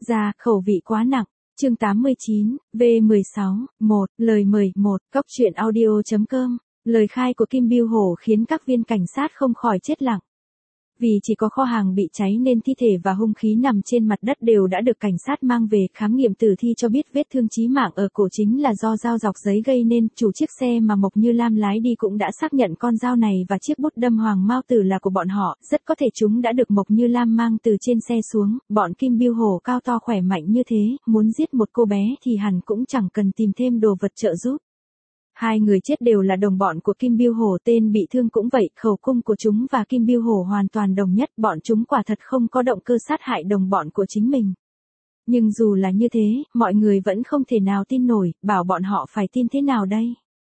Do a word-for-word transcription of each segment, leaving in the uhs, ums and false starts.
Ra, khẩu vị quá nặng. Chương tám mươi chín, V mười sáu, một, lời mời, một, Cốc truyện audio chấm com. Lời khai của Kim Bưu Hổ khiến các viên cảnh sát không khỏi chết lặng. Vì chỉ có kho hàng bị cháy nên thi thể và hung khí nằm trên mặt đất đều đã được cảnh sát mang về. Khám nghiệm tử thi cho biết vết thương chí mạng ở cổ chính là do dao dọc giấy gây nên. Chủ chiếc xe mà Mộc Như Lam lái đi cũng đã xác nhận con dao này và chiếc bút đâm Hoàng Mao Tử là của bọn họ. Rất có thể chúng đã được Mộc Như Lam mang từ trên xe xuống. Bọn Kim Bưu Hổ cao to khỏe mạnh như thế, muốn giết một cô bé thì hẳn cũng chẳng cần tìm thêm đồ vật trợ giúp. Hai người chết đều là đồng bọn của Kim Bưu Hổ, tên bị thương cũng vậy, khẩu cung của chúng và Kim Bưu Hổ hoàn toàn đồng nhất, bọn chúng quả thật không có động cơ sát hại đồng bọn của chính mình. Nhưng dù là như thế, mọi người vẫn không thể nào tin nổi, bảo bọn họ phải tin thế nào đây?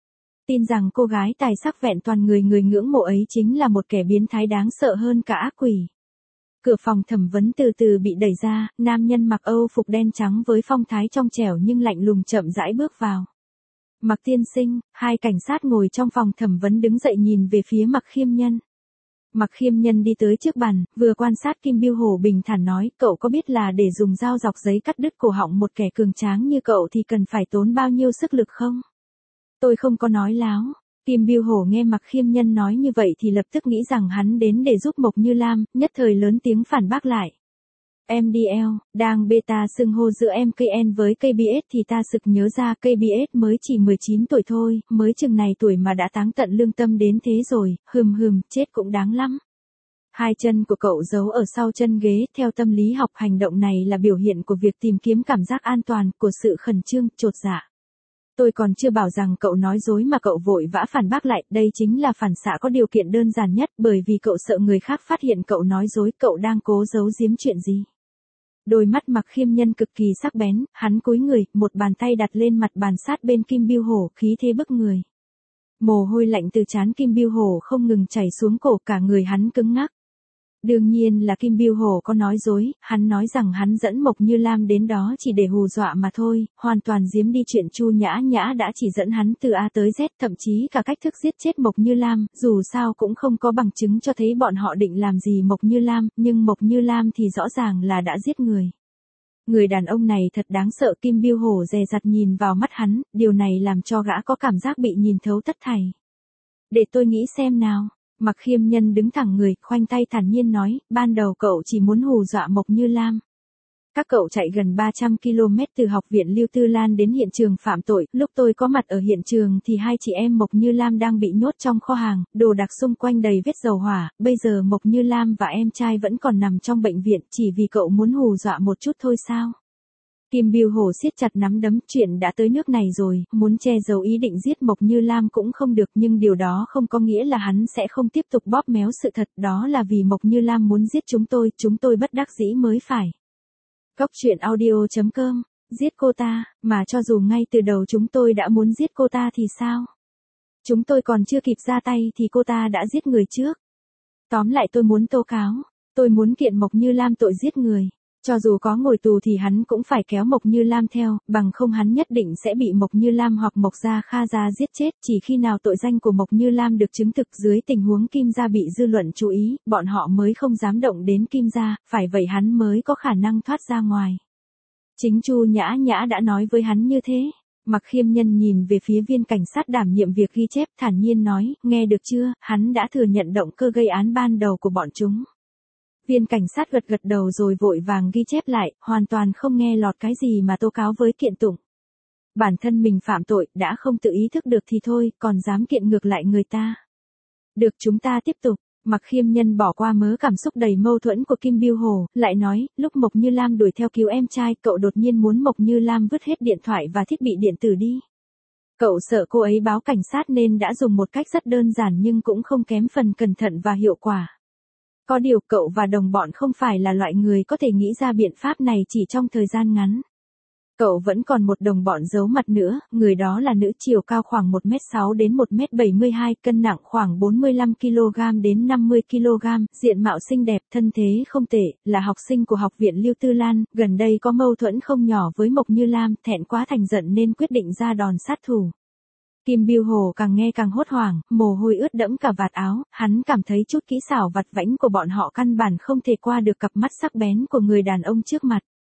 Tin rằng cô gái tài sắc vẹn toàn người người ngưỡng mộ ấy chính là một kẻ biến thái đáng sợ hơn cả ác quỷ. Cửa phòng thẩm vấn từ từ bị đẩy ra, nam nhân mặc Âu phục đen trắng với phong thái trong trẻo nhưng lạnh lùng chậm rãi bước vào. Mạc tiên sinh, hai cảnh sát ngồi trong phòng thẩm vấn đứng dậy nhìn về phía Mạc Khiêm Nhân. Mạc Khiêm Nhân đi tới trước bàn, vừa quan sát Kim Bưu Hổ bình thản nói, cậu có biết là để dùng dao dọc giấy cắt đứt cổ họng một kẻ cường tráng như cậu thì cần phải tốn bao nhiêu sức lực không? Tôi không có nói láo. Kim Bưu Hổ nghe Mạc Khiêm Nhân nói như vậy thì lập tức nghĩ rằng hắn đến để giúp Mộc Như Lam, nhất thời lớn tiếng phản bác lại. em đê lờ, đang beta xưng hô giữa em ca en với ca bê ét thì ta sực nhớ ra ca bê ét mới chỉ mười chín tuổi thôi, mới chừng này tuổi mà đã táng tận lương tâm đến thế rồi, hừm hừm, chết cũng đáng lắm. Hai chân của cậu giấu ở sau chân ghế, theo tâm lý học hành động này là biểu hiện của việc tìm kiếm cảm giác an toàn, của sự khẩn trương, chột dạ. Tôi còn chưa bảo rằng cậu nói dối mà cậu vội vã phản bác lại, đây chính là phản xạ có điều kiện đơn giản nhất, bởi vì cậu sợ người khác phát hiện cậu nói dối, cậu đang cố giấu giếm chuyện gì. Đôi mắt Mạc Khiêm Nhân cực kỳ sắc bén, hắn cúi người, một bàn tay đặt lên mặt bàn sát bên Kim Bưu Hổ, khí thế bức người. Mồ hôi lạnh từ trán Kim Bưu Hổ không ngừng chảy xuống cổ, cả người hắn cứng ngắc. Đương nhiên là Kim Bưu Hổ có nói dối, hắn nói rằng hắn dẫn Mộc Như Lam đến đó chỉ để hù dọa mà thôi, hoàn toàn giếm đi chuyện Chu Nhã Nhã đã chỉ dẫn hắn từ A tới Z, thậm chí cả cách thức giết chết Mộc Như Lam, dù sao cũng không có bằng chứng cho thấy bọn họ định làm gì Mộc Như Lam, nhưng Mộc Như Lam thì rõ ràng là đã giết người. Người đàn ông này thật đáng sợ, Kim Bưu Hổ dè dặt nhìn vào mắt hắn, điều này làm cho gã có cảm giác bị nhìn thấu tất thảy. Để tôi nghĩ xem nào. Mạc Khiêm Nhân đứng thẳng người, khoanh tay thản nhiên nói, ban đầu cậu chỉ muốn hù dọa Mộc Như Lam. Các cậu chạy gần ba trăm ki lô mét từ học viện Lưu Tư Lan đến hiện trường phạm tội, lúc tôi có mặt ở hiện trường thì hai chị em Mộc Như Lam đang bị nhốt trong kho hàng, đồ đạc xung quanh đầy vết dầu hỏa, bây giờ Mộc Như Lam và em trai vẫn còn nằm trong bệnh viện, chỉ vì cậu muốn hù dọa một chút thôi sao? Kim Bưu Hổ siết chặt nắm đấm, chuyện đã tới nước này rồi, muốn che giấu ý định giết Mộc Như Lam cũng không được, nhưng điều đó không có nghĩa là hắn sẽ không tiếp tục bóp méo sự thật, đó là vì Mộc Như Lam muốn giết chúng tôi, chúng tôi bất đắc dĩ mới phải. Cốc truyện audio chấm com, giết cô ta, mà cho dù ngay từ đầu chúng tôi đã muốn giết cô ta thì sao? Chúng tôi còn chưa kịp ra tay thì cô ta đã giết người trước. Tóm lại tôi muốn tố cáo, tôi muốn kiện Mộc Như Lam tội giết người. Cho dù có ngồi tù thì hắn cũng phải kéo Mộc Như Lam theo, bằng không hắn nhất định sẽ bị Mộc Như Lam hoặc Mộc Gia Kha Gia giết chết, chỉ khi nào tội danh của Mộc Như Lam được chứng thực dưới tình huống Kim Gia bị dư luận chú ý, bọn họ mới không dám động đến Kim Gia, phải vậy hắn mới có khả năng thoát ra ngoài. Chính Chu Nhã Nhã đã nói với hắn như thế. Mạc Khiêm Nhân nhìn về phía viên cảnh sát đảm nhiệm việc ghi chép, thản nhiên nói, nghe được chưa, hắn đã thừa nhận động cơ gây án ban đầu của bọn chúng. Viên cảnh sát gật gật đầu rồi vội vàng ghi chép lại, hoàn toàn không nghe lọt cái gì mà tố cáo với kiện tụng. Bản thân mình phạm tội, đã không tự ý thức được thì thôi, còn dám kiện ngược lại người ta. Được, chúng ta tiếp tục. Mạc Khiêm Nhân bỏ qua mớ cảm xúc đầy mâu thuẫn của Kim Bưu Hổ, lại nói, lúc Mộc Như Lam đuổi theo cứu em trai, cậu đột nhiên muốn Mộc Như Lam vứt hết điện thoại và thiết bị điện tử đi. Cậu sợ cô ấy báo cảnh sát nên đã dùng một cách rất đơn giản nhưng cũng không kém phần cẩn thận và hiệu quả. Có điều cậu và đồng bọn không phải là loại người có thể nghĩ ra biện pháp này chỉ trong thời gian ngắn. Cậu vẫn còn một đồng bọn giấu mặt nữa, người đó là nữ, chiều cao khoảng một mét sáu đến một mét bảy mươi hai, cân nặng khoảng bốn mươi lăm ki lô gam đến năm mươi ki lô gam, diện mạo xinh đẹp, thân thế không tệ, là học sinh của học viện Lưu Tư Lan, gần đây có mâu thuẫn không nhỏ với Mộc Như Lam, thẹn quá thành giận nên quyết định ra đòn sát thủ. Kim Bưu Hổ càng nghe càng hốt hoảng, mồ hôi ướt đẫm cả vạt áo, hắn cảm thấy chút kỹ xảo vặt vãnh của bọn họ căn bản không thể qua được cặp mắt sắc bén của người đàn ông trước mặt.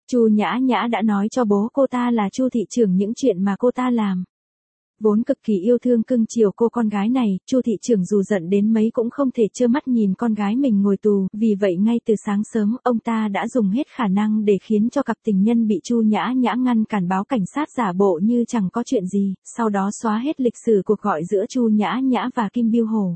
Chu Nhã Nhã đã nói cho bố cô ta là Chu thị trưởng những chuyện mà cô ta làm. Vốn cực kỳ yêu thương cưng chiều cô con gái này, Chu thị trưởng dù giận đến mấy cũng không thể trơ mắt nhìn con gái mình ngồi tù, vì vậy ngay từ sáng sớm, ông ta đã dùng hết khả năng để khiến cho cặp tình nhân bị Chu Nhã Nhã ngăn cản báo cảnh sát giả bộ như chẳng có chuyện gì, sau đó xóa hết lịch sử cuộc gọi giữa Chu Nhã Nhã và Kim Biêu Hổ.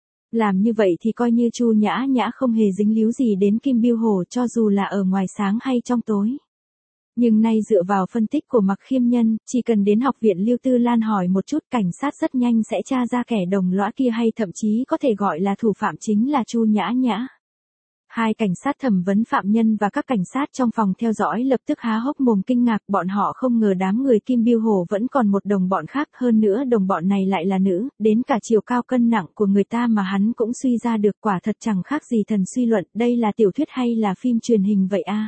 Làm như vậy thì coi như Chu Nhã Nhã không hề dính líu gì đến Kim Biêu Hổ cho dù là ở ngoài sáng hay trong tối. Nhưng nay dựa vào phân tích của Mạc Khiêm Nhân, chỉ cần đến học viện Lưu Tư Lan hỏi một chút, cảnh sát rất nhanh sẽ tra ra kẻ đồng lõa kia hay thậm chí có thể gọi là thủ phạm chính là Chu Nhã Nhã. Hai cảnh sát thẩm vấn phạm nhân và các cảnh sát trong phòng theo dõi lập tức há hốc mồm kinh ngạc, bọn họ không ngờ đám người Kim Biêu Hổ vẫn còn một đồng bọn khác, hơn nữa đồng bọn này lại là nữ, đến cả chiều cao cân nặng của người ta mà hắn cũng suy ra được, quả thật chẳng khác gì thần suy luận, đây là tiểu thuyết hay là phim truyền hình vậy a?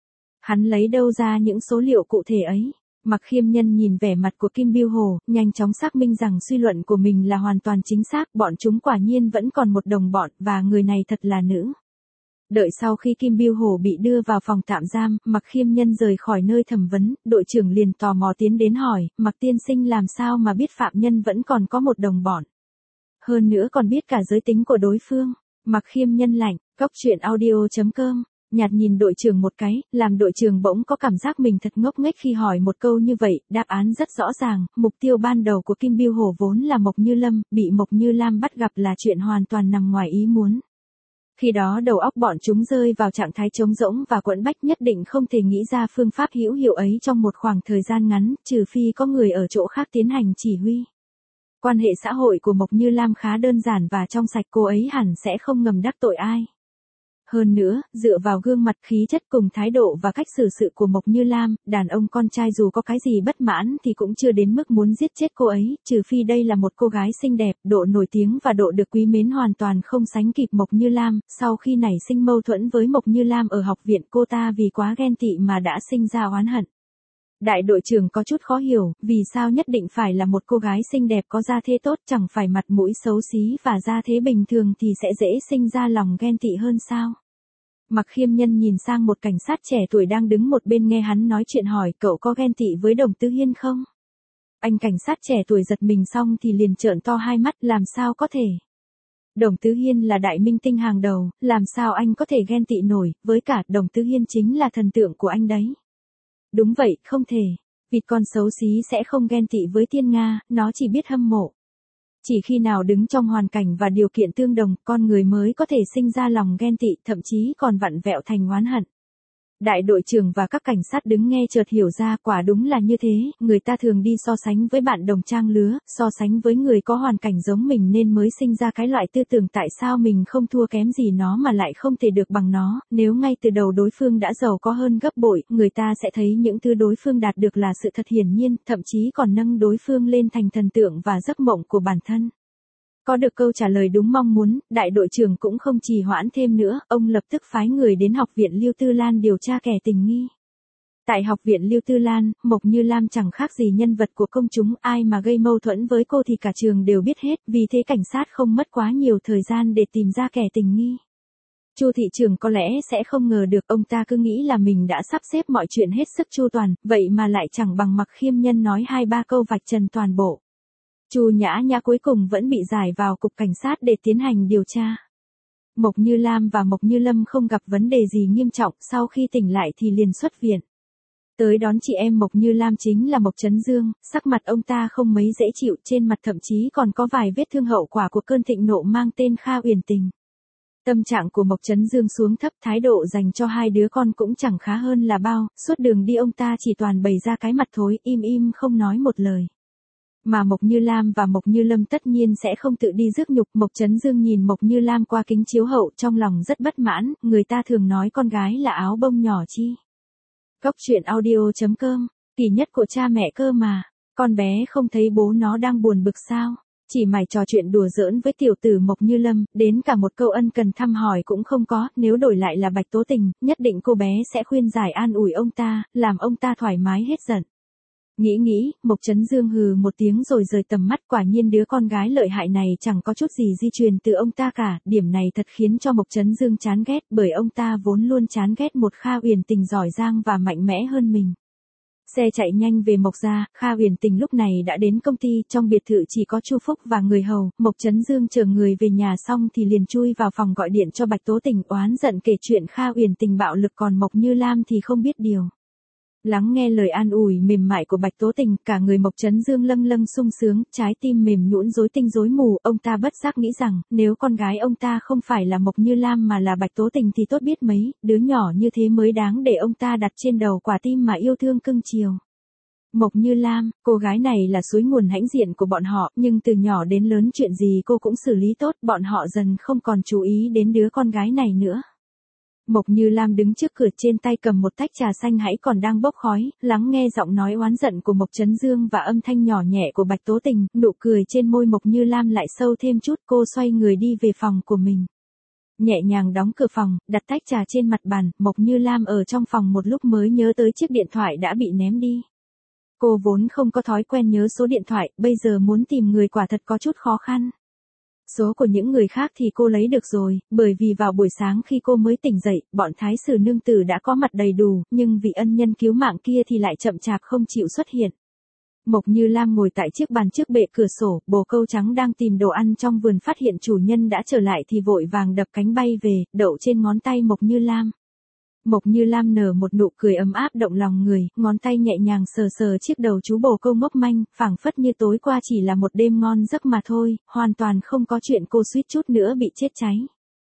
Hắn lấy đâu ra những số liệu cụ thể ấy? Mạc Khiêm Nhân nhìn vẻ mặt của Kim Biêu Hổ, nhanh chóng xác minh rằng suy luận của mình là hoàn toàn chính xác, bọn chúng quả nhiên vẫn còn một đồng bọn, và người này thật là nữ. Đợi sau khi Kim Biêu Hổ bị đưa vào phòng tạm giam, Mạc Khiêm Nhân rời khỏi nơi thẩm vấn, đội trưởng liền tò mò tiến đến hỏi, Mạc tiên sinh làm sao mà biết phạm nhân vẫn còn có một đồng bọn? Hơn nữa còn biết cả giới tính của đối phương. Mạc Khiêm Nhân lạnh, cốc truyện audio chấm com. Nhạt nhìn đội trưởng một cái, làm đội trưởng bỗng có cảm giác mình thật ngốc nghếch khi hỏi một câu như vậy, đáp án rất rõ ràng, mục tiêu ban đầu của Kim Biêu Hổ vốn là Mộc Như Lâm, bị Mộc Như Lam bắt gặp là chuyện hoàn toàn nằm ngoài ý muốn. Khi đó đầu óc bọn chúng rơi vào trạng thái trống rỗng và quẫn bách, nhất định không thể nghĩ ra phương pháp hữu hiệu ấy trong một khoảng thời gian ngắn, trừ phi có người ở chỗ khác tiến hành chỉ huy. Quan hệ xã hội của Mộc Như Lam khá đơn giản và trong sạch, cô ấy hẳn sẽ không ngầm đắc tội ai. Hơn nữa, dựa vào gương mặt, khí chất cùng thái độ và cách xử sự của Mộc Như Lam, đàn ông con trai dù có cái gì bất mãn thì cũng chưa đến mức muốn giết chết cô ấy, trừ phi đây là một cô gái xinh đẹp, độ nổi tiếng và độ được quý mến hoàn toàn không sánh kịp Mộc Như Lam. Sau khi nảy sinh mâu thuẫn với Mộc Như Lam ở học viện, cô ta vì quá ghen tị mà đã sinh ra oán hận. Đại đội trưởng có chút khó hiểu, vì sao nhất định phải là một cô gái xinh đẹp có gia thế tốt, chẳng phải mặt mũi xấu xí và gia thế bình thường thì sẽ dễ sinh ra lòng ghen tị hơn sao? Mạc Khiêm Nhân nhìn sang một cảnh sát trẻ tuổi đang đứng một bên nghe hắn nói chuyện hỏi, cậu có ghen tị với Đồng Tứ Hiên không? Anh cảnh sát trẻ tuổi giật mình xong thì liền trợn to hai mắt, làm sao có thể? Đồng Tứ Hiên là đại minh tinh hàng đầu, làm sao anh có thể ghen tị nổi, với cả Đồng Tứ Hiên chính là thần tượng của anh đấy. Đúng vậy, không thể. Vịt con xấu xí sẽ không ghen tị với Thiên Nga, nó chỉ biết hâm mộ. Chỉ khi nào đứng trong hoàn cảnh và điều kiện tương đồng, con người mới có thể sinh ra lòng ghen tị, thậm chí còn vặn vẹo thành oán hận. Đại đội trưởng và các cảnh sát đứng nghe chợt hiểu ra, quả đúng là như thế, người ta thường đi so sánh với bạn đồng trang lứa, so sánh với người có hoàn cảnh giống mình nên mới sinh ra cái loại tư tưởng tại sao mình không thua kém gì nó mà lại không thể được bằng nó, nếu ngay từ đầu đối phương đã giàu có hơn gấp bội, người ta sẽ thấy những thứ đối phương đạt được là sự thật hiển nhiên, thậm chí còn nâng đối phương lên thành thần tượng và giấc mộng của bản thân. Có được câu trả lời đúng mong muốn, đại đội trưởng cũng không trì hoãn thêm nữa, ông lập tức phái người đến học viện Lưu Tư Lan điều tra kẻ tình nghi. Tại học viện Lưu Tư Lan, Mộc Như Lam chẳng khác gì nhân vật của công chúng, ai mà gây mâu thuẫn với cô thì cả trường đều biết hết, vì thế cảnh sát không mất quá nhiều thời gian để tìm ra kẻ tình nghi. Chu thị trưởng có lẽ sẽ không ngờ được, ông ta cứ nghĩ là mình đã sắp xếp mọi chuyện hết sức chu toàn, vậy mà lại chẳng bằng Mạc Khiêm Nhân nói hai ba câu vạch trần toàn bộ. Chu Nhã Nhã cuối cùng vẫn bị giải vào cục cảnh sát để tiến hành điều tra. Mộc Như Lam và Mộc Như Lâm không gặp vấn đề gì nghiêm trọng, sau khi tỉnh lại thì liền xuất viện. Tới đón chị em Mộc Như Lam chính là Mộc Chấn Dương, sắc mặt ông ta không mấy dễ chịu, trên mặt thậm chí còn có vài vết thương hậu quả của cơn thịnh nộ mang tên Kha Uyển Tình. Tâm trạng của Mộc Chấn Dương xuống thấp, thái độ dành cho hai đứa con cũng chẳng khá hơn là bao, suốt đường đi ông ta chỉ toàn bày ra cái mặt thối, im im không nói một lời. Mà Mộc Như Lam và Mộc Như Lâm tất nhiên sẽ không tự đi rước nhục. Mộc Chấn Dương nhìn Mộc Như Lam qua kính chiếu hậu, trong lòng rất bất mãn, người ta thường nói con gái là áo bông nhỏ chi. Cốc truyện audio chấm com, kỳ nhất của cha mẹ cơ mà, con bé không thấy bố nó đang buồn bực sao? Chỉ mày trò chuyện đùa giỡn với tiểu tử Mộc Như Lâm, đến cả một câu ân cần thăm hỏi cũng không có, nếu đổi lại là Bạch Tố Tình, nhất định cô bé sẽ khuyên giải an ủi ông ta, làm ông ta thoải mái hết giận. Nghĩ nghĩ, Mộc Chấn Dương hừ một tiếng rồi rời tầm mắt, quả nhiên đứa con gái lợi hại này chẳng có chút gì di truyền từ ông ta cả, điểm này thật khiến cho Mộc Chấn Dương chán ghét, bởi ông ta vốn luôn chán ghét một Kha Uyển Tình giỏi giang và mạnh mẽ hơn mình. Xe chạy nhanh về Mộc gia, Kha Uyển Tình lúc này đã đến công ty, trong biệt thự chỉ có Chu Phúc và người hầu, Mộc Chấn Dương chờ người về nhà xong thì liền chui vào phòng gọi điện cho Bạch Tố Tình, oán giận kể chuyện Kha Uyển Tình bạo lực, còn Mộc Như Lam thì không biết điều. Lắng nghe lời an ủi mềm mại của Bạch Tố Tình, cả người Mộc Chấn Dương lâng lâng sung sướng, trái tim mềm nhũn rối tinh rối mù, ông ta bất giác nghĩ rằng, nếu con gái ông ta không phải là Mộc Như Lam mà là Bạch Tố Tình thì tốt biết mấy, đứa nhỏ như thế mới đáng để ông ta đặt trên đầu quả tim mà yêu thương cưng chiều. Mộc Như Lam, cô gái này là suối nguồn hãnh diện của bọn họ, nhưng từ nhỏ đến lớn chuyện gì cô cũng xử lý tốt, bọn họ dần không còn chú ý đến đứa con gái này nữa. Mộc Như Lam đứng trước cửa, trên tay cầm một tách trà xanh hãy còn đang bốc khói, lắng nghe giọng nói oán giận của Mộc Chấn Dương và âm thanh nhỏ nhẹ của Bạch Tố Tình, nụ cười trên môi Mộc Như Lam lại sâu thêm chút, cô xoay người đi về phòng của mình. Nhẹ nhàng đóng cửa phòng, đặt tách trà trên mặt bàn, Mộc Như Lam ở trong phòng một lúc mới nhớ tới chiếc điện thoại đã bị ném đi. Cô vốn không có thói quen nhớ số điện thoại, bây giờ muốn tìm người quả thật có chút khó khăn. Số của những người khác thì cô lấy được rồi, bởi vì vào buổi sáng khi cô mới tỉnh dậy, bọn thái sử nương tử đã có mặt đầy đủ, nhưng vị ân nhân cứu mạng kia thì lại chậm chạp không chịu xuất hiện. Mộc Như Lam ngồi tại chiếc bàn trước bệ cửa sổ, bồ câu trắng đang tìm đồ ăn trong vườn phát hiện chủ nhân đã trở lại thì vội vàng đập cánh bay về, đậu trên ngón tay Mộc Như Lam. Mộc Như Lam nở một nụ cười ấm áp động lòng người, ngón tay nhẹ nhàng sờ sờ chiếc đầu chú bồ câu ngốc manh, phảng phất như tối qua chỉ là một đêm ngon giấc mà thôi, hoàn toàn không có chuyện cô suýt chút nữa bị chết cháy.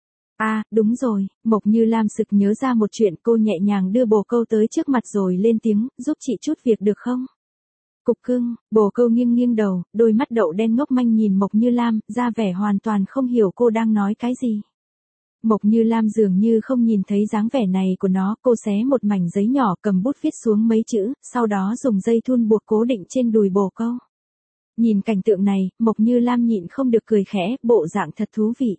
À, đúng rồi, Mộc Như Lam sực nhớ ra một chuyện, cô nhẹ nhàng đưa bồ câu tới trước mặt rồi lên tiếng, giúp chị chút việc được không? Cục cưng, bồ câu nghiêng nghiêng đầu, đôi mắt đậu đen ngốc manh nhìn Mộc Như Lam, ra vẻ hoàn toàn không hiểu cô đang nói cái gì. Mộc Như Lam dường như không nhìn thấy dáng vẻ này của nó, cô xé một mảnh giấy nhỏ, cầm bút viết xuống mấy chữ, sau đó dùng dây thun buộc cố định trên đùi bồ câu. Nhìn cảnh tượng này, Mộc Như Lam nhịn không được cười khẽ, bộ dạng thật thú vị.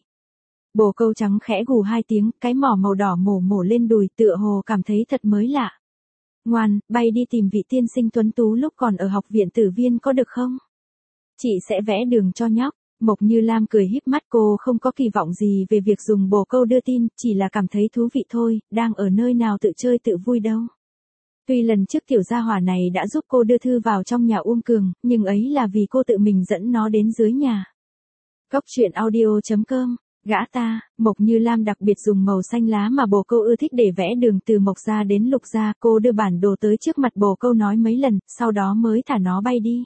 Bồ câu trắng khẽ gù hai tiếng, cái mỏ màu đỏ mổ mổ lên đùi, tựa hồ cảm thấy thật mới lạ. Ngoan, bay đi tìm vị tiên sinh tuấn tú lúc còn ở học viện Tử Viên có được không? Chị sẽ vẽ đường cho nhóc. Mộc Như Lam cười híp mắt, cô không có kỳ vọng gì về việc dùng bồ câu đưa tin, chỉ là cảm thấy thú vị thôi, đang ở nơi nào tự chơi tự vui đâu. Tuy lần trước tiểu gia hỏa này đã giúp cô đưa thư vào trong nhà Uông Cường, nhưng ấy là vì cô tự mình dẫn nó đến dưới nhà. Cốc truyện audio chấm com, gã ta, Mộc Như Lam đặc biệt dùng màu xanh lá mà bồ câu ưa thích để vẽ đường từ Mộc gia đến Lục gia, cô đưa bản đồ tới trước mặt bồ câu nói mấy lần, sau đó mới thả nó bay đi.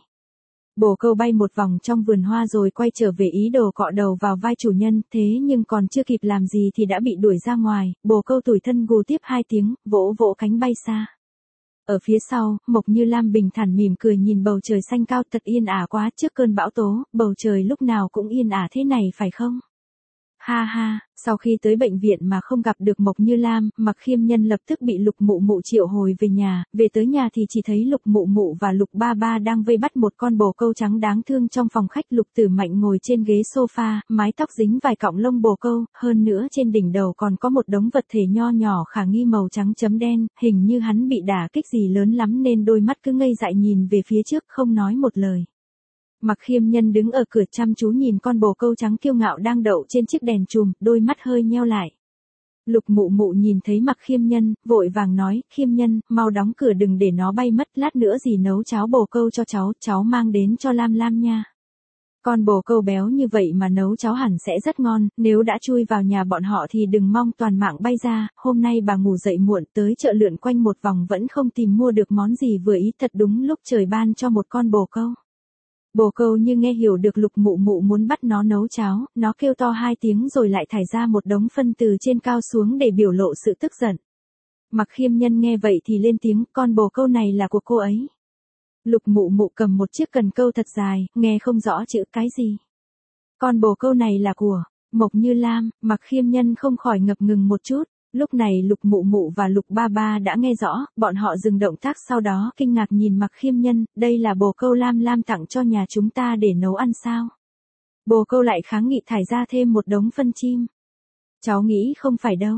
Bồ câu bay một vòng trong vườn hoa rồi quay trở về ý đồ cọ đầu vào vai chủ nhân, thế nhưng còn chưa kịp làm gì thì đã bị đuổi ra ngoài, bồ câu tủi thân gù tiếp hai tiếng, vỗ vỗ cánh bay xa. Ở phía sau, Mộc Như Lam bình thản mỉm cười nhìn bầu trời xanh cao, thật yên ả quá, trước cơn bão tố, bầu trời lúc nào cũng yên ả thế này phải không? Ha ha, sau khi tới bệnh viện mà không gặp được Mộc Như Lam, Mặc Khiêm Nhân lập tức bị Lục Mụ Mụ triệu hồi về nhà, về tới nhà thì chỉ thấy Lục Mụ Mụ và Lục Ba Ba đang vây bắt một con bồ câu trắng đáng thương trong phòng khách. Lục Tử Mạnh ngồi trên ghế sofa, mái tóc dính vài cọng lông bồ câu, hơn nữa trên đỉnh đầu còn có một đống vật thể nho nhỏ khả nghi màu trắng chấm đen, hình như hắn bị đả kích gì lớn lắm nên đôi mắt cứ ngây dại nhìn về phía trước không nói một lời. Mặc Khiêm Nhân đứng ở cửa chăm chú nhìn con bồ câu trắng kiêu ngạo đang đậu trên chiếc đèn chùm, đôi mắt hơi nheo lại. Lục Mụ Mụ nhìn thấy Mặc Khiêm Nhân, vội vàng nói, Khiêm Nhân, mau đóng cửa đừng để nó bay mất, lát nữa dì nấu cháo bồ câu cho cháu, cháu mang đến cho Lam Lam nha. Con bồ câu béo như vậy mà nấu cháo hẳn sẽ rất ngon, nếu đã chui vào nhà bọn họ thì đừng mong toàn mạng bay ra. Hôm nay bà ngủ dậy muộn, tới chợ lượn quanh một vòng vẫn không tìm mua được món gì vừa ý, thật đúng lúc trời ban cho một con bồ câu. Bồ câu như nghe hiểu được Lục Mụ Mụ muốn bắt nó nấu cháo, nó kêu to hai tiếng rồi lại thải ra một đống phân từ trên cao xuống để biểu lộ sự tức giận. Mặc Khiêm Nhân nghe vậy thì lên tiếng, con bồ câu này là của cô ấy. Lục Mụ Mụ cầm một chiếc cần câu thật dài, nghe không rõ chữ cái gì. Con bồ câu này là của Mộc Như Lam. Mặc Khiêm Nhân không khỏi ngập ngừng một chút. Lúc này Lục Mụ Mụ và Lục Ba Ba đã nghe rõ, bọn họ dừng động tác sau đó kinh ngạc nhìn Mặc Khiêm Nhân, đây là bồ câu Lam Lam tặng cho nhà chúng ta để nấu ăn sao? Bồ câu lại kháng nghị thải ra thêm một đống phân chim. Cháu nghĩ không phải đâu.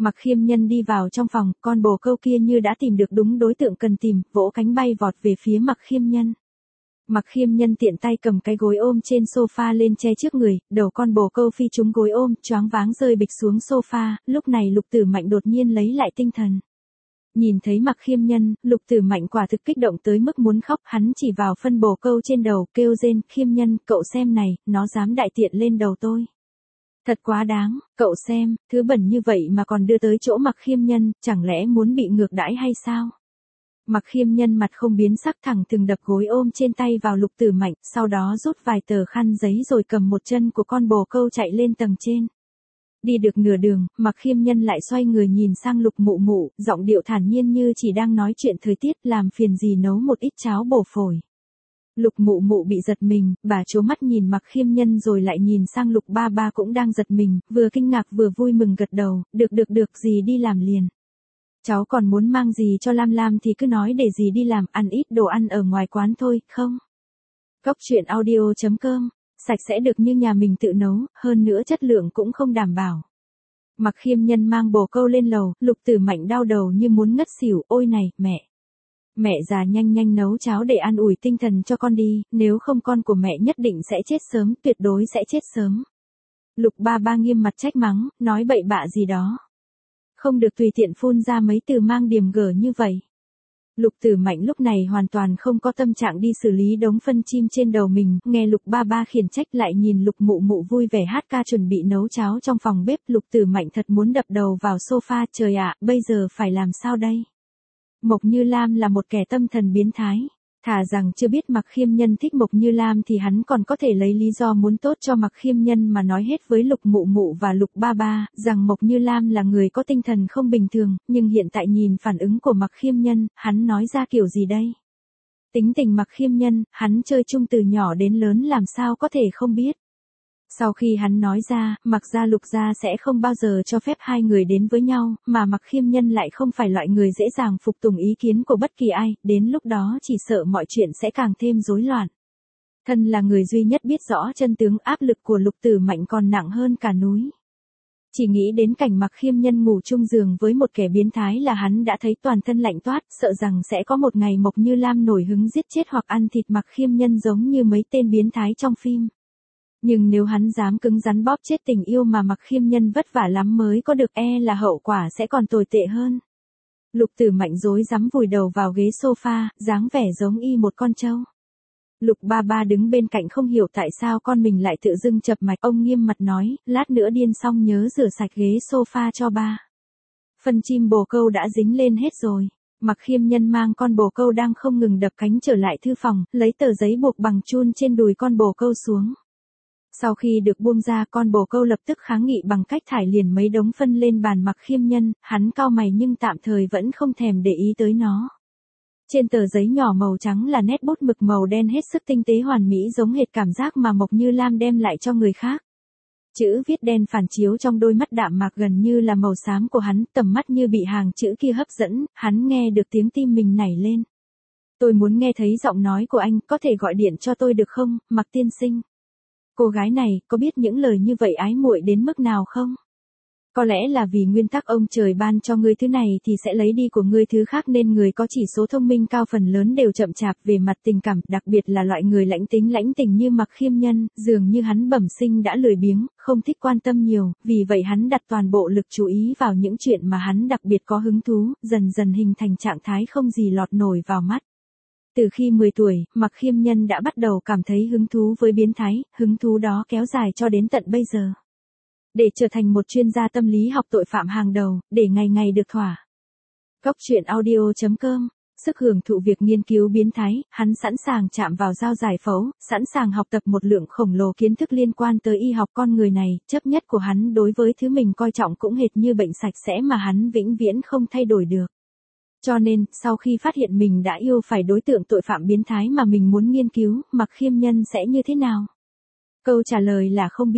Mặc Khiêm Nhân đi vào trong phòng, con bồ câu kia như đã tìm được đúng đối tượng cần tìm, vỗ cánh bay vọt về phía Mặc Khiêm Nhân. Mặc Khiêm Nhân tiện tay cầm cái gối ôm trên sofa lên che trước người, đầu con bồ câu phi trúng gối ôm, choáng váng rơi bịch xuống sofa, lúc này Lục Tử Mạnh đột nhiên lấy lại tinh thần. Nhìn thấy Mặc Khiêm Nhân, Lục Tử Mạnh quả thực kích động tới mức muốn khóc, hắn chỉ vào phân bồ câu trên đầu, kêu rên, Khiêm Nhân, cậu xem này, nó dám đại tiện lên đầu tôi. Thật quá đáng, cậu xem, thứ bẩn như vậy mà còn đưa tới chỗ Mặc Khiêm Nhân, chẳng lẽ muốn bị ngược đãi hay sao? Mặc Khiêm Nhân mặt không biến sắc thẳng thừng đập gối ôm trên tay vào Lục Tử Mạnh, sau đó rút vài tờ khăn giấy rồi cầm một chân của con bồ câu chạy lên tầng trên. Đi được nửa đường, Mặc Khiêm Nhân lại xoay người nhìn sang Lục Mụ Mụ, giọng điệu thản nhiên như chỉ đang nói chuyện thời tiết, làm phiền gì nấu một ít cháo bổ phổi. Lục Mụ Mụ bị giật mình, bà trố mắt nhìn Mặc Khiêm Nhân rồi lại nhìn sang Lục Ba Ba cũng đang giật mình, vừa kinh ngạc vừa vui mừng gật đầu, được được được gì đi làm liền. Cháu còn muốn mang gì cho Lam Lam thì cứ nói để gì đi làm, ăn ít đồ ăn ở ngoài quán thôi, không? Cốc truyện audio chấm com, sạch sẽ được như nhà mình tự nấu, hơn nữa chất lượng cũng không đảm bảo. Mặc Khiêm Nhân mang bồ câu lên lầu, Lục Tử Mạnh đau đầu như muốn ngất xỉu, ôi này, mẹ. Mẹ già nhanh nhanh nấu cháo để an ủi tinh thần cho con đi, nếu không con của mẹ nhất định sẽ chết sớm, tuyệt đối sẽ chết sớm. Lục Ba Ba nghiêm mặt trách mắng, nói bậy bạ gì đó. Không được tùy tiện phun ra mấy từ mang điềm gở như vậy. Lục Tử Mạnh lúc này hoàn toàn không có tâm trạng đi xử lý đống phân chim trên đầu mình, nghe Lục Ba Ba khiển trách lại nhìn Lục Mụ Mụ vui vẻ hát ca chuẩn bị nấu cháo trong phòng bếp, Lục Tử Mạnh thật muốn đập đầu vào sofa, trời ạ, bây giờ phải làm sao đây? Mộc Như Lam là một kẻ tâm thần biến thái. Thà rằng chưa biết Mặc Khiêm Nhân thích Mộc Như Lam thì hắn còn có thể lấy lý do muốn tốt cho Mặc Khiêm Nhân mà nói hết với Lục Mụ Mụ và Lục Ba Ba, rằng Mộc Như Lam là người có tinh thần không bình thường, nhưng hiện tại nhìn phản ứng của Mặc Khiêm Nhân, hắn nói ra kiểu gì đây? Tính tình Mặc Khiêm Nhân, hắn chơi chung từ nhỏ đến lớn làm sao có thể không biết. Sau khi hắn nói ra, Mặc gia Lục gia sẽ không bao giờ cho phép hai người đến với nhau, mà Mặc Khiêm Nhân lại không phải loại người dễ dàng phục tùng ý kiến của bất kỳ ai, đến lúc đó chỉ sợ mọi chuyện sẽ càng thêm rối loạn. Thân là người duy nhất biết rõ chân tướng, áp lực của Lục Tử Mạnh còn nặng hơn cả núi. Chỉ nghĩ đến cảnh Mặc Khiêm Nhân ngủ chung giường với một kẻ biến thái là hắn đã thấy toàn thân lạnh toát, sợ rằng sẽ có một ngày Mộc Như Lam nổi hứng giết chết hoặc ăn thịt Mặc Khiêm Nhân giống như mấy tên biến thái trong phim. Nhưng nếu hắn dám cứng rắn bóp chết tình yêu mà Mặc Khiêm Nhân vất vả lắm mới có được, e là hậu quả sẽ còn tồi tệ hơn. Lục Tử Mạnh rối rắm vùi đầu vào ghế sofa, dáng vẻ giống y một con trâu. Lục Ba Ba đứng bên cạnh không hiểu tại sao con mình lại tự dưng chập mạch, ông nghiêm mặt nói, lát nữa điên xong nhớ rửa sạch ghế sofa cho ba. Phần chim bồ câu đã dính lên hết rồi. Mặc Khiêm Nhân mang con bồ câu đang không ngừng đập cánh trở lại thư phòng, lấy tờ giấy buộc bằng chun trên đùi con bồ câu xuống. Sau khi được buông ra, con bồ câu lập tức kháng nghị bằng cách thải liền mấy đống phân lên bàn Mặc Khiêm Nhân, hắn cau mày nhưng tạm thời vẫn không thèm để ý tới nó. Trên tờ giấy nhỏ màu trắng là nét bút mực màu đen hết sức tinh tế hoàn mỹ, giống hệt cảm giác mà Mộc Như Lam đem lại cho người khác. Chữ viết đen phản chiếu trong đôi mắt đạm mạc gần như là màu xám của hắn, tầm mắt như bị hàng chữ kia hấp dẫn, hắn nghe được tiếng tim mình nảy lên. Tôi muốn nghe thấy giọng nói của anh, có thể gọi điện cho tôi được không, Mặc tiên sinh? Cô gái này, có biết những lời như vậy ái muội đến mức nào không? Có lẽ là vì nguyên tắc ông trời ban cho ngươi thứ này thì sẽ lấy đi của ngươi thứ khác, nên người có chỉ số thông minh cao phần lớn đều chậm chạp về mặt tình cảm, đặc biệt là loại người lãnh tính lãnh tình như Mặc Khiêm Nhân, dường như hắn bẩm sinh đã lười biếng, không thích quan tâm nhiều, vì vậy hắn đặt toàn bộ lực chú ý vào những chuyện mà hắn đặc biệt có hứng thú, dần dần hình thành trạng thái không gì lọt nổi vào mắt. Từ khi mười tuổi, Mặc Khiêm Nhân đã bắt đầu cảm thấy hứng thú với biến thái, hứng thú đó kéo dài cho đến tận bây giờ. Để trở thành một chuyên gia tâm lý học tội phạm hàng đầu, để ngày ngày được thỏa. Cốc truyện audio chấm com, sức hưởng thụ việc nghiên cứu biến thái, hắn sẵn sàng chạm vào dao giải phẫu, sẵn sàng học tập một lượng khổng lồ kiến thức liên quan tới y học con người này, chấp nhất của hắn đối với thứ mình coi trọng cũng hệt như bệnh sạch sẽ mà hắn vĩnh viễn không thay đổi được. Cho nên, sau khi phát hiện mình đã yêu phải đối tượng tội phạm biến thái mà mình muốn nghiên cứu, Mặc Khiêm Nhân sẽ như thế nào? Câu trả lời là không biết.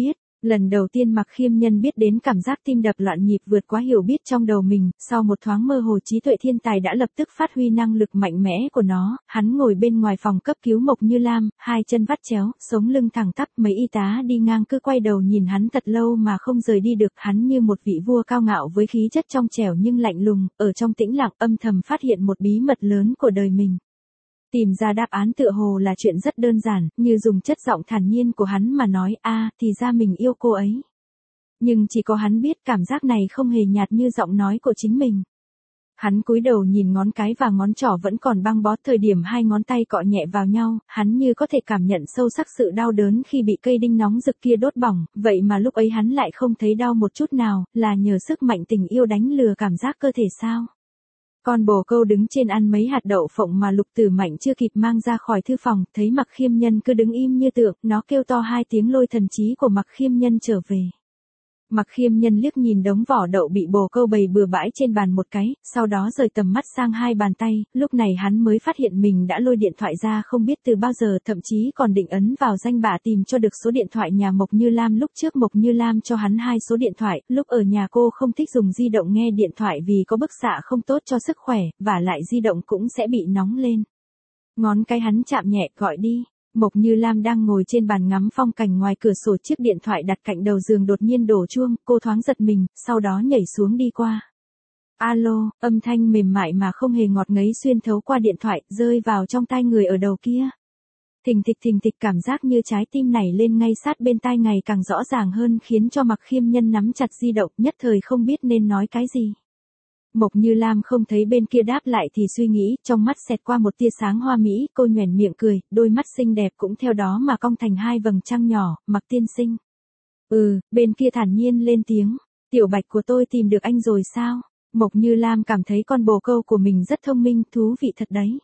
Lần đầu tiên Mạc Khiêm Nhân biết đến cảm giác tim đập loạn nhịp vượt quá hiểu biết trong đầu mình, sau một thoáng mơ hồ trí tuệ thiên tài đã lập tức phát huy năng lực mạnh mẽ của nó, hắn ngồi bên ngoài phòng cấp cứu Mộc Như Lam, hai chân vắt chéo, sống lưng thẳng tắp, mấy y tá đi ngang cứ quay đầu nhìn hắn thật lâu mà không rời đi được, hắn như một vị vua cao ngạo với khí chất trong trẻo nhưng lạnh lùng, ở trong tĩnh lặng âm thầm phát hiện một bí mật lớn của đời mình. Tìm ra đáp án tựa hồ là chuyện rất đơn giản, như dùng chất giọng thản nhiên của hắn mà nói, a, thì ra mình yêu cô ấy. Nhưng chỉ có hắn biết cảm giác này không hề nhạt như giọng nói của chính mình. Hắn cúi đầu nhìn ngón cái và ngón trỏ vẫn còn băng bó, thời điểm hai ngón tay cọ nhẹ vào nhau, hắn như có thể cảm nhận sâu sắc sự đau đớn khi bị cây đinh nóng rực kia đốt bỏng, vậy mà lúc ấy hắn lại không thấy đau một chút nào, là nhờ sức mạnh tình yêu đánh lừa cảm giác cơ thể sao? Con bồ câu đứng trên ăn mấy hạt đậu phộng mà Lục Tử Mạnh chưa kịp mang ra khỏi thư phòng, thấy Mạc Khiêm Nhân cứ đứng im như tượng, nó kêu to hai tiếng lôi thần trí của Mạc Khiêm Nhân trở về. Mạc Khiêm Nhân liếc nhìn đống vỏ đậu bị bồ câu bày bừa bãi trên bàn một cái, sau đó rời tầm mắt sang hai bàn tay, lúc này hắn mới phát hiện mình đã lôi điện thoại ra không biết từ bao giờ, thậm chí còn định ấn vào danh bạ tìm cho được số điện thoại nhà Mộc Như Lam. Lúc trước Mộc Như Lam cho hắn hai số điện thoại, lúc ở nhà cô không thích dùng di động nghe điện thoại vì có bức xạ không tốt cho sức khỏe, và lại di động cũng sẽ bị nóng lên. Ngón cái hắn chạm nhẹ, gọi đi. Mộc Như Lam đang ngồi trên bàn ngắm phong cảnh ngoài cửa sổ, chiếc điện thoại đặt cạnh đầu giường đột nhiên đổ chuông, cô thoáng giật mình, sau đó nhảy xuống đi qua. Alo, âm thanh mềm mại mà không hề ngọt ngấy xuyên thấu qua điện thoại, rơi vào trong tai người ở đầu kia. Thình thịch thình thịch, cảm giác như trái tim nảy lên ngay sát bên tai ngày càng rõ ràng hơn, khiến cho Mạc Khiêm Nhân nắm chặt di động, nhất thời không biết nên nói cái gì. Mộc Như Lam không thấy bên kia đáp lại thì suy nghĩ, trong mắt xẹt qua một tia sáng hoa mỹ, cô nhoẻn miệng cười, đôi mắt xinh đẹp cũng theo đó mà cong thành hai vầng trăng nhỏ, Mạc tiên sinh. Ừ, bên kia thản nhiên lên tiếng, tiểu bạch của tôi tìm được anh rồi sao? Mộc Như Lam cảm thấy con bồ câu của mình rất thông minh, thú vị thật đấy.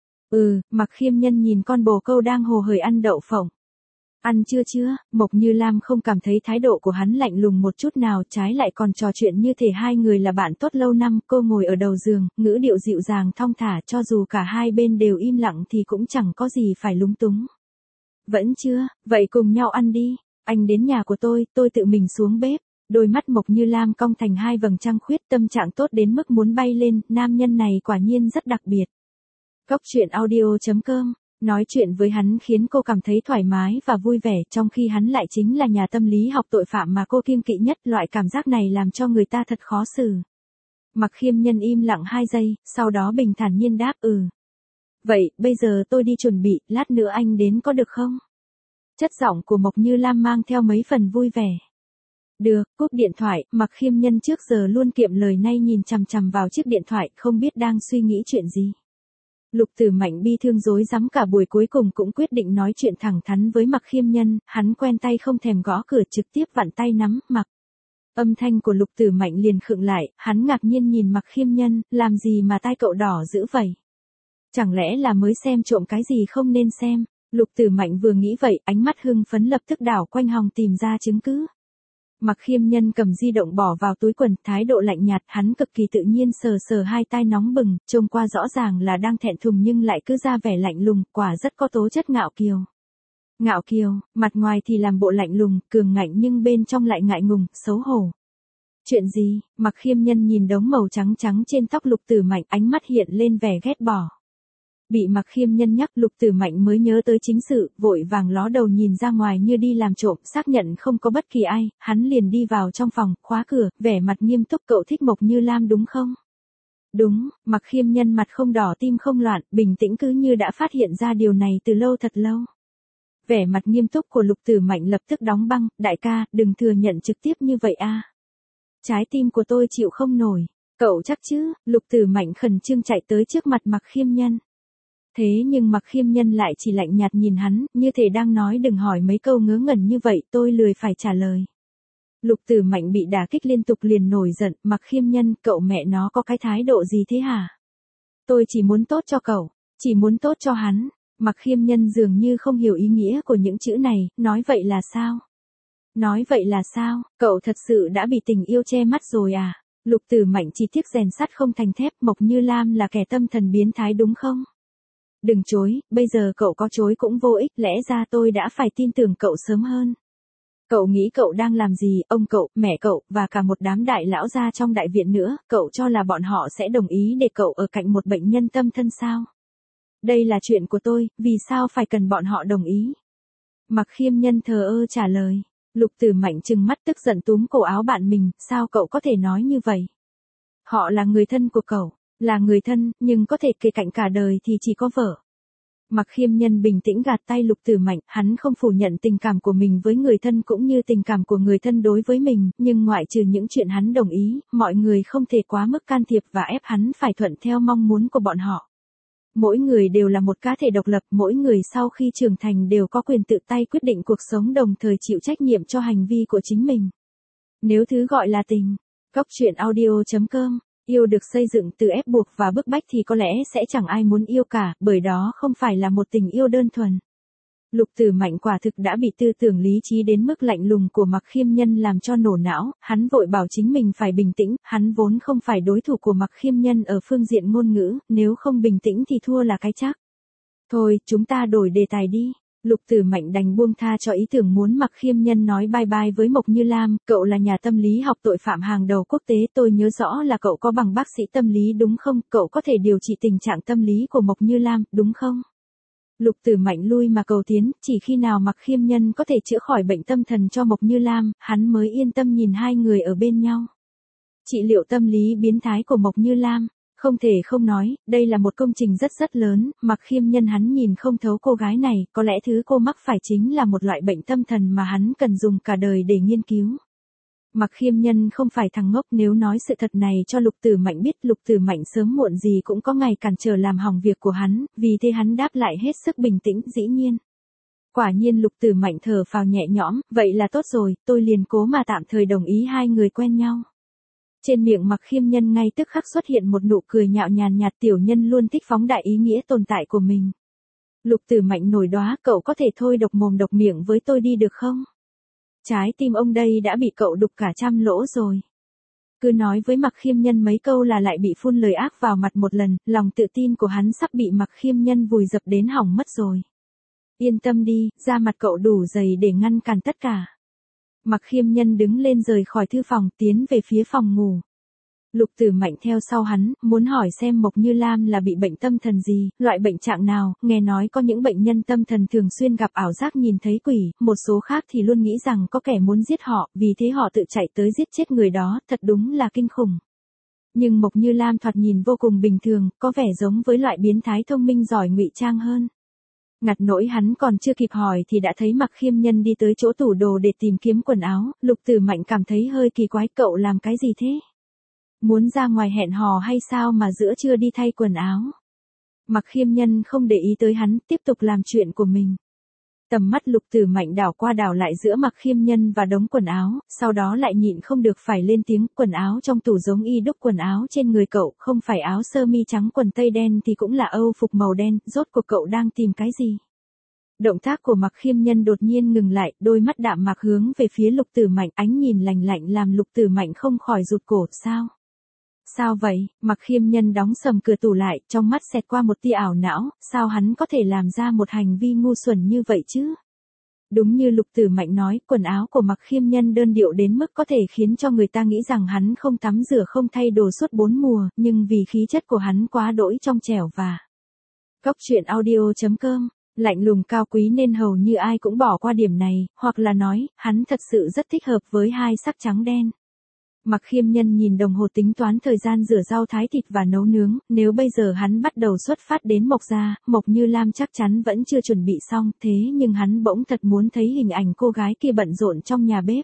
Ừ, Mạc Khiêm Nhân nhìn con bồ câu đang hồ hởi ăn đậu phộng. Ăn chưa chưa? Mộc Như Lam không cảm thấy thái độ của hắn lạnh lùng một chút nào, trái lại còn trò chuyện như thể hai người là bạn tốt lâu năm. Cô ngồi ở đầu giường, ngữ điệu dịu dàng thong thả, cho dù cả hai bên đều im lặng thì cũng chẳng có gì phải lúng túng. Vẫn chưa, vậy cùng nhau ăn đi, anh đến nhà của tôi, tôi tự mình xuống bếp. Đôi mắt Mộc Như Lam cong thành hai vầng trăng khuyết, tâm trạng tốt đến mức muốn bay lên, nam nhân này quả nhiên rất đặc biệt. Cốc truyện audio chấm com. Nói chuyện với hắn khiến cô cảm thấy thoải mái và vui vẻ, trong khi hắn lại chính là nhà tâm lý học tội phạm mà cô kiêng kỵ nhất, loại cảm giác này làm cho người ta thật khó xử. Mạc Khiêm Nhân im lặng hai giây, sau đó bình thản nhiên đáp ừ. Vậy, bây giờ tôi đi chuẩn bị, lát nữa anh đến có được không? Chất giọng của Mộc Như Lam mang theo mấy phần vui vẻ. Được, cúp điện thoại, Mạc Khiêm Nhân trước giờ luôn kiệm lời nay nhìn chằm chằm vào chiếc điện thoại, không biết đang suy nghĩ chuyện gì. Lục Tử Mạnh bi thương rối rắm cả buổi, cuối cùng cũng quyết định nói chuyện thẳng thắn với Mạc Khiêm Nhân, hắn quen tay không thèm gõ cửa, trực tiếp vặn tay nắm, Mạc. Âm thanh của Lục Tử Mạnh liền khựng lại, hắn ngạc nhiên nhìn Mạc Khiêm Nhân, làm gì mà tai cậu đỏ dữ vậy? Chẳng lẽ là mới xem trộm cái gì không nên xem? Lục Tử Mạnh vừa nghĩ vậy, ánh mắt hưng phấn lập tức đảo quanh hòng tìm ra chứng cứ. Mạc Khiêm Nhân cầm di động bỏ vào túi quần, thái độ lạnh nhạt, hắn cực kỳ tự nhiên sờ sờ hai tai nóng bừng, trông qua rõ ràng là đang thẹn thùng nhưng lại cứ ra vẻ lạnh lùng, quả rất có tố chất ngạo kiều. Ngạo kiều, mặt ngoài thì làm bộ lạnh lùng, cường ngạnh nhưng bên trong lại ngại ngùng, xấu hổ. Chuyện gì? Mạc Khiêm Nhân nhìn đống màu trắng trắng trên tóc Lục Tử Mạnh, ánh mắt hiện lên vẻ ghét bỏ. Bị Mạc Khiêm Nhân nhắc, Lục Tử Mạnh mới nhớ tới chính sự, vội vàng ló đầu nhìn ra ngoài như đi làm trộm, xác nhận không có bất kỳ ai, hắn liền đi vào trong phòng, khóa cửa, vẻ mặt nghiêm túc, cậu thích Mộc Như Lam đúng không? Đúng, Mạc Khiêm Nhân mặt không đỏ tim không loạn, bình tĩnh cứ như đã phát hiện ra điều này từ lâu thật lâu. Vẻ mặt nghiêm túc của Lục Tử Mạnh lập tức đóng băng, đại ca, đừng thừa nhận trực tiếp như vậy a. Trái tim của tôi chịu không nổi, cậu chắc chứ? Lục Tử Mạnh khẩn trương chạy tới trước mặt Mạc Khiêm Nhân. Thế nhưng Mạc Khiêm Nhân lại chỉ lạnh nhạt nhìn hắn, như thể đang nói đừng hỏi mấy câu ngớ ngẩn như vậy, tôi lười phải trả lời. Lục Tử Mạnh bị đả kích liên tục liền nổi giận, Mạc Khiêm Nhân, cậu mẹ nó có cái thái độ gì thế hả? Tôi chỉ muốn tốt cho cậu, chỉ muốn tốt cho hắn. Mạc Khiêm Nhân dường như không hiểu ý nghĩa của những chữ này, nói vậy là sao? Nói vậy là sao, cậu thật sự đã bị tình yêu che mắt rồi à? Lục Tử Mạnh chỉ tiếc rèn sắt không thành thép, Mộc Như Lam là kẻ tâm thần biến thái đúng không? Đừng chối, bây giờ cậu có chối cũng vô ích, lẽ ra tôi đã phải tin tưởng cậu sớm hơn. Cậu nghĩ cậu đang làm gì, ông cậu, mẹ cậu, và cả một đám đại lão gia trong đại viện nữa, cậu cho là bọn họ sẽ đồng ý để cậu ở cạnh một bệnh nhân tâm thân sao? Đây là chuyện của tôi, vì sao phải cần bọn họ đồng ý? Mặc Khiêm Nhân thờ ơ trả lời. Lục Tử Mạnh trừng mắt tức giận túm cổ áo bạn mình, sao cậu có thể nói như vậy? Họ là người thân của cậu, là người thân, nhưng có thể kề cạnh cả đời thì chỉ có vợ. Mặc Khiêm Nhân bình tĩnh gạt tay Lục Tử Mạnh, hắn không phủ nhận tình cảm của mình với người thân cũng như tình cảm của người thân đối với mình, nhưng ngoại trừ những chuyện hắn đồng ý, mọi người không thể quá mức can thiệp và ép hắn phải thuận theo mong muốn của bọn họ. Mỗi người đều là một cá thể độc lập, mỗi người sau khi trưởng thành đều có quyền tự tay quyết định cuộc sống đồng thời chịu trách nhiệm cho hành vi của chính mình. Nếu thứ gọi là tình, Cóc truyện audio chấm com, yêu được xây dựng từ ép buộc và bức bách thì có lẽ sẽ chẳng ai muốn yêu cả, bởi đó không phải là một tình yêu đơn thuần. Lục Tử Mạnh quả thực đã bị tư tưởng lý trí đến mức lạnh lùng của Mặc Khiêm Nhân làm cho nổ não, hắn vội bảo chính mình phải bình tĩnh, hắn vốn không phải đối thủ của Mặc Khiêm Nhân ở phương diện ngôn ngữ, nếu không bình tĩnh thì thua là cái chắc. Thôi, chúng ta đổi đề tài đi. Lục Tử Mạnh đành buông tha cho ý tưởng muốn Mặc Khiêm Nhân nói bye bye với Mộc Như Lam, cậu là nhà tâm lý học tội phạm hàng đầu quốc tế, tôi nhớ rõ là cậu có bằng bác sĩ tâm lý đúng không, cậu có thể điều trị tình trạng tâm lý của Mộc Như Lam, đúng không? Lục Tử Mạnh lui mà cầu tiến, chỉ khi nào Mặc Khiêm Nhân có thể chữa khỏi bệnh tâm thần cho Mộc Như Lam, hắn mới yên tâm nhìn hai người ở bên nhau. Trị liệu tâm lý biến thái của Mộc Như Lam, không thể không nói, đây là một công trình rất rất lớn, Mặc Khiêm Nhân hắn nhìn không thấu cô gái này, có lẽ thứ cô mắc phải chính là một loại bệnh tâm thần mà hắn cần dùng cả đời để nghiên cứu. Mặc Khiêm Nhân không phải thằng ngốc, nếu nói sự thật này cho Lục Tử Mạnh biết, Lục Tử Mạnh sớm muộn gì cũng có ngày cản trở làm hỏng việc của hắn, vì thế hắn đáp lại hết sức bình tĩnh, dĩ nhiên. Quả nhiên Lục Tử Mạnh thở phào nhẹ nhõm, vậy là tốt rồi, tôi liền cố mà tạm thời đồng ý hai người quen nhau. Trên miệng Mặc Khiêm Nhân ngay tức khắc xuất hiện một nụ cười nhạo nhàn nhạt, tiểu nhân luôn thích phóng đại ý nghĩa tồn tại của mình. Lục Tử Mạnh nổi đoá, cậu có thể thôi độc mồm độc miệng với tôi đi được không? Trái tim ông đây đã bị cậu đục cả trăm lỗ rồi. Cứ nói với Mặc Khiêm Nhân mấy câu là lại bị phun lời ác vào mặt một lần, lòng tự tin của hắn sắp bị Mặc Khiêm Nhân vùi dập đến hỏng mất rồi. Yên tâm đi, da mặt cậu đủ dày để ngăn cản tất cả. Mặc Khiêm Nhân đứng lên rời khỏi thư phòng, tiến về phía phòng ngủ. Lục Tử Mạnh theo sau hắn, muốn hỏi xem Mộc Như Lam là bị bệnh tâm thần gì, loại bệnh trạng nào, nghe nói có những bệnh nhân tâm thần thường xuyên gặp ảo giác nhìn thấy quỷ, một số khác thì luôn nghĩ rằng có kẻ muốn giết họ, vì thế họ tự chạy tới giết chết người đó, thật đúng là kinh khủng. Nhưng Mộc Như Lam thoạt nhìn vô cùng bình thường, có vẻ giống với loại biến thái thông minh giỏi ngụy trang hơn. Ngặt nỗi hắn còn chưa kịp hỏi thì đã thấy Mặc Khiêm Nhân đi tới chỗ tủ đồ để tìm kiếm quần áo, Lục Tử Mạnh cảm thấy hơi kỳ quái, cậu làm cái gì thế? Muốn ra ngoài hẹn hò hay sao mà giữa trưa đi thay quần áo? Mặc Khiêm Nhân không để ý tới hắn, tiếp tục làm chuyện của mình. Tầm mắt Lục Tử Mạnh đảo qua đảo lại giữa Mặc Khiêm Nhân và đống quần áo, sau đó lại nhịn không được phải lên tiếng, quần áo trong tủ giống y đúc quần áo trên người cậu, không phải áo sơ mi trắng quần tây đen thì cũng là âu phục màu đen, rốt cuộc cậu đang tìm cái gì? Động tác của Mặc Khiêm Nhân đột nhiên ngừng lại, đôi mắt đạm mạc hướng về phía Lục Tử Mạnh, ánh nhìn lạnh lạnh làm Lục Tử Mạnh không khỏi rụt cổ, sao? Sao vậy? Mặc Khiêm Nhân đóng sầm cửa tủ lại, trong mắt xẹt qua một tia ảo não, sao hắn có thể làm ra một hành vi ngu xuẩn như vậy chứ? Đúng như Lục Tử Mạnh nói, quần áo của Mặc Khiêm Nhân đơn điệu đến mức có thể khiến cho người ta nghĩ rằng hắn không tắm rửa không thay đồ suốt bốn mùa, nhưng vì khí chất của hắn quá đỗi trong trẻo và Cóc truyện audio chấm com, lạnh lùng cao quý nên hầu như ai cũng bỏ qua điểm này, hoặc là nói, hắn thật sự rất thích hợp với hai sắc trắng đen. Mặc Khiêm Nhân nhìn đồng hồ tính toán thời gian rửa rau thái thịt và nấu nướng, nếu bây giờ hắn bắt đầu xuất phát đến Mộc gia, Mộc Như Lam chắc chắn vẫn chưa chuẩn bị xong, thế nhưng hắn bỗng thật muốn thấy hình ảnh cô gái kia bận rộn trong nhà bếp.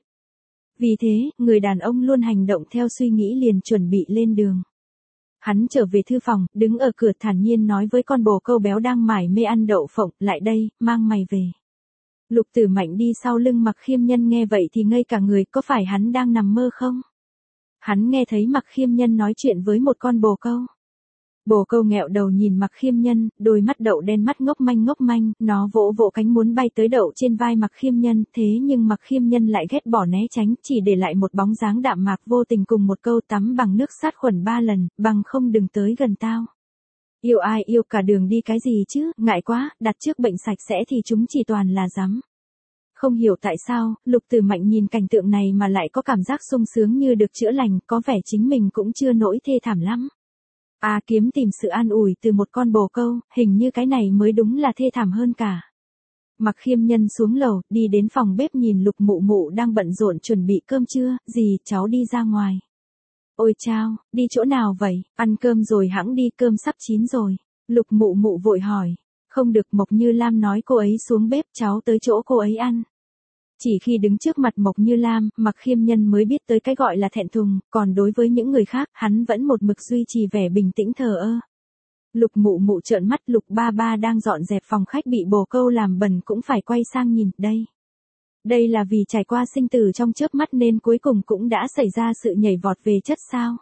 Vì thế, người đàn ông luôn hành động theo suy nghĩ liền chuẩn bị lên đường. Hắn trở về thư phòng, đứng ở cửa thản nhiên nói với con bồ câu béo đang mải mê ăn đậu phộng, lại đây, mang mày về. Lục Tử Mạnh đi sau lưng Mặc Khiêm Nhân nghe vậy thì ngây cả người, có phải hắn đang nằm mơ không? Hắn nghe thấy Mặc Khiêm Nhân nói chuyện với một con bồ câu. Bồ câu nghẹo đầu nhìn Mặc Khiêm Nhân, đôi mắt đậu đen mắt ngốc manh ngốc manh, nó vỗ vỗ cánh muốn bay tới đậu trên vai Mặc Khiêm Nhân, thế nhưng Mặc Khiêm Nhân lại ghét bỏ né tránh, chỉ để lại một bóng dáng đạm mạc vô tình cùng một câu tắm bằng nước sát khuẩn ba lần, bằng không đừng tới gần tao. Yêu ai yêu cả đường đi cái gì chứ, ngại quá, đặt trước bệnh sạch sẽ thì chúng chỉ toàn là rắm. Không hiểu tại sao, Lục Tử Mạnh nhìn cảnh tượng này mà lại có cảm giác sung sướng như được chữa lành, có vẻ chính mình cũng chưa nỗi thê thảm lắm. À, kiếm tìm sự an ủi từ một con bồ câu, hình như cái này mới đúng là thê thảm hơn cả. Mặc Khiêm Nhân xuống lầu, đi đến phòng bếp nhìn Lục Mụ Mụ đang bận rộn chuẩn bị cơm trưa, dì, cháu đi ra ngoài. Ôi chao, đi chỗ nào vậy, ăn cơm rồi hẵng đi, cơm sắp chín rồi. Lục Mụ Mụ vội hỏi. Không được, Mộc Như Lam nói cô ấy xuống bếp, cháu tới chỗ cô ấy ăn. Chỉ khi đứng trước mặt Mộc Như Lam, Mặc Khiêm Nhân mới biết tới cái gọi là thẹn thùng, còn đối với những người khác, hắn vẫn một mực duy trì vẻ bình tĩnh thờ ơ. Lục Mụ Mụ trợn mắt, Lục Ba Ba đang dọn dẹp phòng khách bị bồ câu làm bẩn cũng phải quay sang nhìn, đây. Đây là vì trải qua sinh tử trong chớp mắt nên cuối cùng cũng đã xảy ra sự nhảy vọt về chất sao.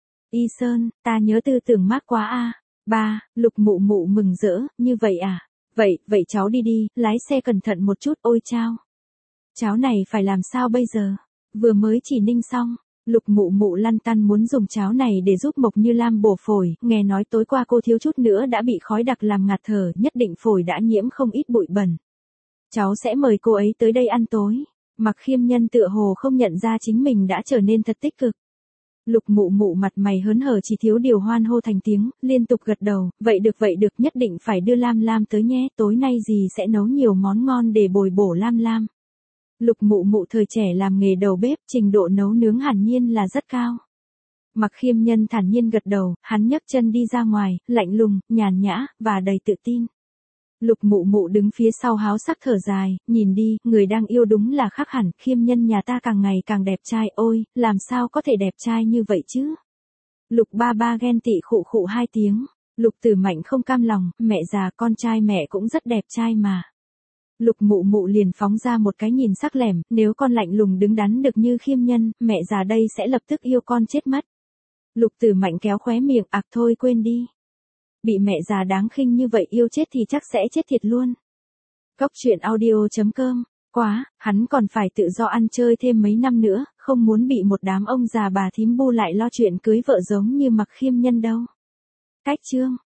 Y Sơn, ta nhớ tư tưởng mác quá a. Ba, Lục Mụ Mụ mừng rỡ, như vậy à? Vậy, vậy cháu đi đi, lái xe cẩn thận một chút, ôi chao. Cháu này phải làm sao bây giờ? Vừa mới chỉ ninh xong, Lục Mụ Mụ lăn tăn muốn dùng cháo này để giúp Mộc Như Lam bổ phổi, nghe nói tối qua cô thiếu chút nữa đã bị khói đặc làm ngạt thở, nhất định phổi đã nhiễm không ít bụi bẩn. Cháu sẽ mời cô ấy tới đây ăn tối. Mặc Khiêm Nhân tựa hồ không nhận ra chính mình đã trở nên thật tích cực. Lục Mụ Mụ mặt mày hớn hở chỉ thiếu điều hoan hô thành tiếng, liên tục gật đầu, vậy được vậy được, nhất định phải đưa Lam Lam tới nhé, tối nay dì sẽ nấu nhiều món ngon để bồi bổ Lam Lam. Lục Mụ Mụ thời trẻ làm nghề đầu bếp, trình độ nấu nướng hẳn nhiên là rất cao. Mặc Khiêm Nhân thản nhiên gật đầu, hắn nhấc chân đi ra ngoài, lạnh lùng, nhàn nhã, và đầy tự tin. Lục Mụ Mụ đứng phía sau háo sắc thở dài, nhìn đi, người đang yêu đúng là khác hẳn, Khiêm Nhân nhà ta càng ngày càng đẹp trai, ôi, làm sao có thể đẹp trai như vậy chứ? Lục Ba Ba ghen tị khụ khụ hai tiếng, Lục Tử Mạnh không cam lòng, mẹ già, con trai mẹ cũng rất đẹp trai mà. Lục Mụ Mụ liền phóng ra một cái nhìn sắc lẻm, nếu con lạnh lùng đứng đắn được như Khiêm Nhân, mẹ già đây sẽ lập tức yêu con chết mất. Lục Tử Mạnh kéo khóe miệng, ạc thôi quên đi. Bị mẹ già đáng khinh như vậy yêu chết thì chắc sẽ chết thiệt luôn. Cốc truyện audio chấm com, quá, hắn còn phải tự do ăn chơi thêm mấy năm nữa, không muốn bị một đám ông già bà thím bu lại lo chuyện cưới vợ giống như Mặc Khiêm Nhân đâu. Cách chương